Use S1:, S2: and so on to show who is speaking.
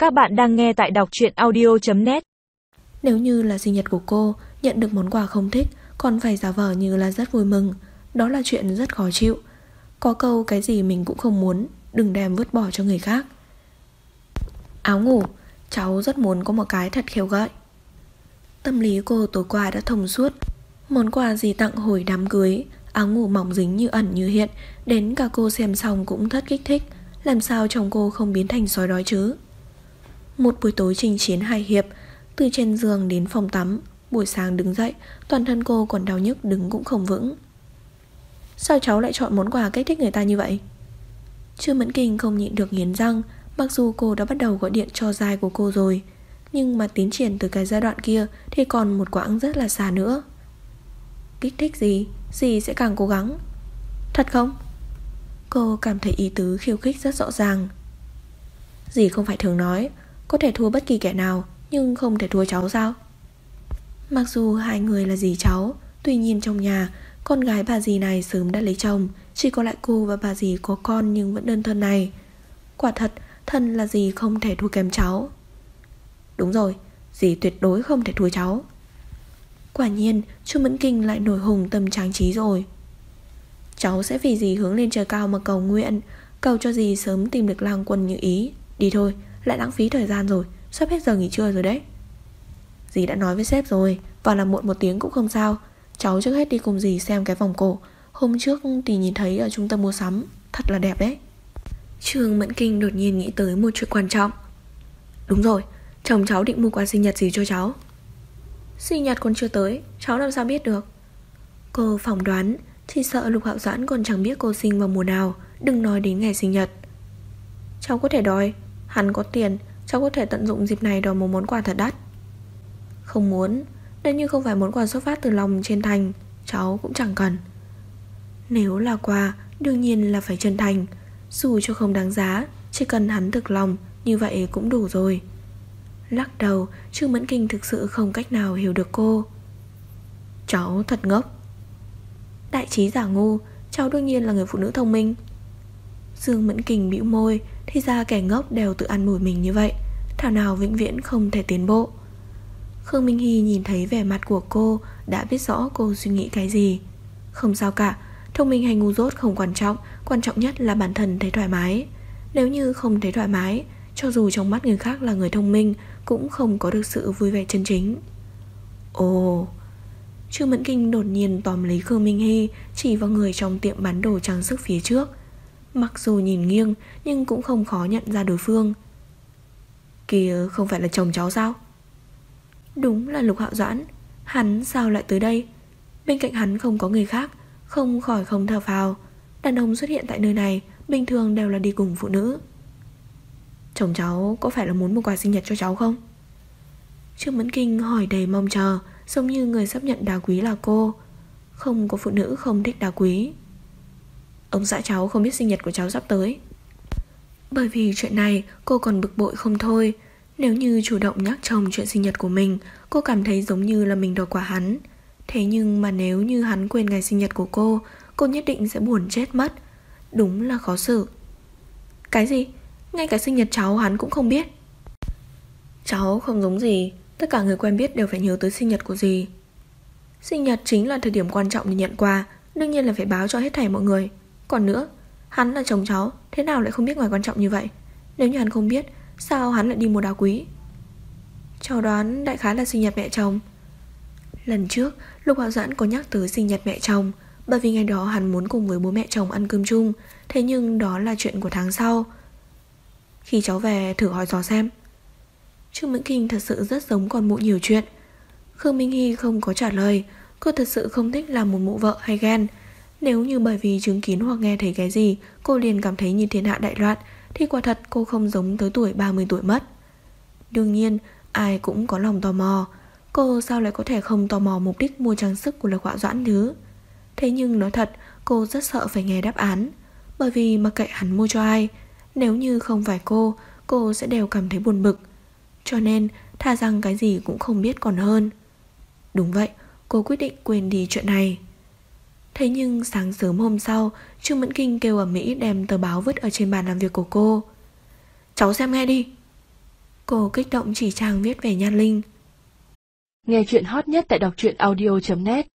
S1: Các bạn đang nghe tại đọc truyện audio.net.
S2: Nếu như là sinh nhật của cô, nhận được món quà không thích, còn phải giả vờ như là rất vui mừng, đó là chuyện rất khó chịu. Có câu cái gì mình cũng không muốn, đừng đem vứt bỏ cho người khác. Áo ngủ, cháu rất muốn có một cái thật khéo gợi. Tâm lý cô tối qua đã thông suốt. Món quà gì tặng hồi đám cưới, áo ngủ mỏng dính như ẩn như hiện, đến cả cô xem xong cũng thất kích thích. Làm sao chồng cô không biến thành sói đói chứ? Một buổi tối chinh chiến hài hiệp, từ trên giường đến phòng tắm. Buổi sáng đứng dậy, toàn thân cô còn đau nhức, đứng cũng không vững. Sao cháu lại chọn món quà kích thích người ta như vậy? Trương Mẫn Kinh không nhịn được nghiến răng. Mặc dù cô đã bắt đầu gọi điện cho giai của cô rồi, nhưng mà tiến triển từ cái giai đoạn kia thì còn một quãng rất là xa nữa. Kích thích gì? Dì sẽ càng cố gắng. Thật không? Cô cảm thấy ý tứ khiêu khích rất rõ ràng. Dì không phải thường nói có thể thua bất kỳ kẻ nào, nhưng không thể thua cháu sao? Mặc dù hai người là dì cháu, tuy nhiên trong nhà con gái bà dì này sớm đã lấy chồng, chỉ có lại cô và bà dì có con nhưng vẫn đơn thân này. Quả thật, thân là dì không thể thua kém cháu. Đúng rồi, dì tuyệt đối không thể thua cháu. Quả nhiên, Chu Mẫn Kinh lại nổi hùng tâm trang trí rồi. Cháu sẽ vì dì hướng lên trời cao mà cầu nguyện, cầu cho dì sớm tìm được lang quân như ý. Đi thôi, lại lãng phí thời gian rồi, sắp hết giờ nghỉ trưa rồi đấy. Dì đã nói với sếp rồi, vào làm muộn 1 tiếng cũng không sao. Cháu trước hết đi cùng dì xem cái vòng cổ hôm trước thì nhìn thấy ở trung tâm mua sắm, thật là đẹp đấy. Trương Mẫn Kinh đột nhiên nghĩ tới một chuyện quan trọng. Đúng rồi, chồng cháu định mua quà sinh nhật gì cho cháu? Sinh nhật còn chưa tới, cháu làm sao biết được? Cô phỏng đoán, chỉ sợ Lục Hạo Doãn còn chẳng biết cô sinh vào mùa nào, đừng nói đến ngày sinh nhật. Cháu có thể đòi, hắn có tiền, cháu có thể tận dụng dịp này đòi một món quà thật đắt. Không muốn, nếu như không phải món quà xuất phát từ lòng chân thành, cháu cũng chẳng cần. Nếu là quà, đương nhiên là phải chân thành. Dù cho không đáng giá, chỉ cần hắn thực lòng, như vậy cũng đủ rồi. Lắc đầu, Trương Mẫn Kinh thực sự không cách nào hiểu được cô. Cháu thật ngốc. Đại trí giả ngu, cháu đương nhiên là người phụ nữ thông minh. Dương Mẫn Kinh bĩu môi, thì ra kẻ ngốc đều tự ăn mủi mình như vậy, thảo nào vĩnh viễn không thể tiến bộ. Khương Minh Hy nhìn thấy vẻ mặt của cô, đã biết rõ cô suy nghĩ cái gì. Không sao cả, thông minh hay ngu dốt không quan trọng nhất là bản thân thấy thoải mái. Nếu như không thấy thoải mái, cho dù trong mắt người khác là người thông minh, cũng không có được sự vui vẻ chân chính. Ồ. Trương Mẫn Kinh đột nhiên tóm lấy Khương Minh Hy, chỉ vào người trong tiệm bán đồ trang sức phía trước. Mặc dù nhìn nghiêng, nhưng cũng không khó nhận ra đối phương. Kìa, không phải là chồng cháu sao? Đúng là Lục Hạo Doãn. Hắn sao lại tới đây? Bên cạnh hắn không có người khác, không khỏi không thở phào. Đàn ông xuất hiện tại nơi này bình thường đều là đi cùng phụ nữ. Chồng cháu có phải là muốn một quà sinh nhật cho cháu không? Trương Mẫn Kinh hỏi đầy mong chờ, giống như người sắp nhận đá quý là cô. Không có phụ nữ không thích đá quý. Ông xã cháu không biết sinh nhật của cháu sắp tới. Bởi vì chuyện này cô còn bực bội không thôi. Nếu như chủ động nhắc chồng chuyện sinh nhật của mình, cô cảm thấy giống như là mình đòi quà hắn. Thế nhưng mà nếu như hắn quên ngày sinh nhật của cô nhất định sẽ buồn chết mất. Đúng là khó xử. Cái gì? Ngay cả sinh nhật cháu hắn cũng không biết? Cháu không giống gì, tất cả người quen biết đều phải nhớ tới sinh nhật của dì. Sinh nhật chính là thời điểm quan trọng để nhận quà, đương nhiên là phải báo cho hết thảy mọi người. Còn nữa, hắn là chồng cháu, thế nào lại không biết ngày quan trọng như vậy? Nếu như hắn không biết, sao hắn lại đi mua đá quý? Cháu đoán đại khái là sinh nhật mẹ chồng. Lần trước Lục Hạo Doãn có nhắc tới sinh nhật mẹ chồng, bởi vì ngày đó hắn muốn cùng với bố mẹ chồng ăn cơm chung. Thế nhưng đó là chuyện của tháng sau. Khi cháu về thử hỏi dò xem. Trương Mẫn Kinh thật sự rất giống con mụ nhiều chuyện. Khương Minh Hy không có trả lời. Cô thật sự không thích làm một mụ vợ hay ghen. Nếu như bởi vì chứng kiến hoặc nghe thấy cái gì cô liền cảm thấy như thiên hạ đại loạn, thì quả thật cô không giống tới tuổi 30 tuổi mất. Đương nhiên ai cũng có lòng tò mò. Cô sao lại có thể không tò mò mục đích mua trang sức của Lục Hạo Doãn thứ. Thế nhưng nói thật, cô rất sợ phải nghe đáp án. Bởi vì mặc kệ hắn mua cho ai, nếu như không phải cô sẽ đều cảm thấy buồn bực. Cho nên thà rằng cái gì cũng không biết còn hơn. Đúng vậy, cô quyết định quên đi chuyện này. Thế nhưng sáng sớm hôm sau, Trương Mẫn Kinh kêu ầm ĩ đem tờ báo vứt ở trên bàn làm việc của cô. Cháu xem nghe đi. Cô kích động chỉ Trang viết về Nhan Linh.
S1: Nghe chuyện hot nhất tại đọc truyện audio.net